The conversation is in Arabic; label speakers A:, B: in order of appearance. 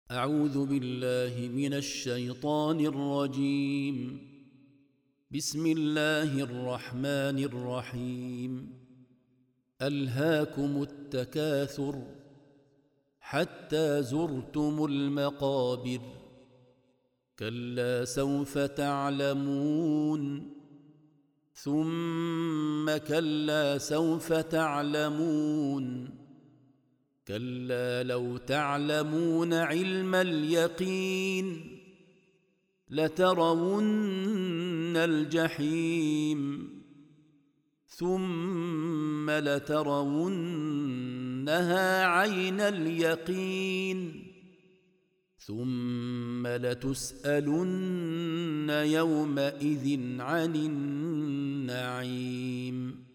A: أعوذ بالله من الشيطان الرجيم. بسم الله الرحمن الرحيم. ألهاكم التكاثر حتى زرتم المقابر، كلا سوف تعلمون ثم كلا سوف تعلمون، كلا لو تعلمون علم اليقين لترون الجحيم ثم لترونها عين اليقين ثم لتسألن يومئذ عن النعيم.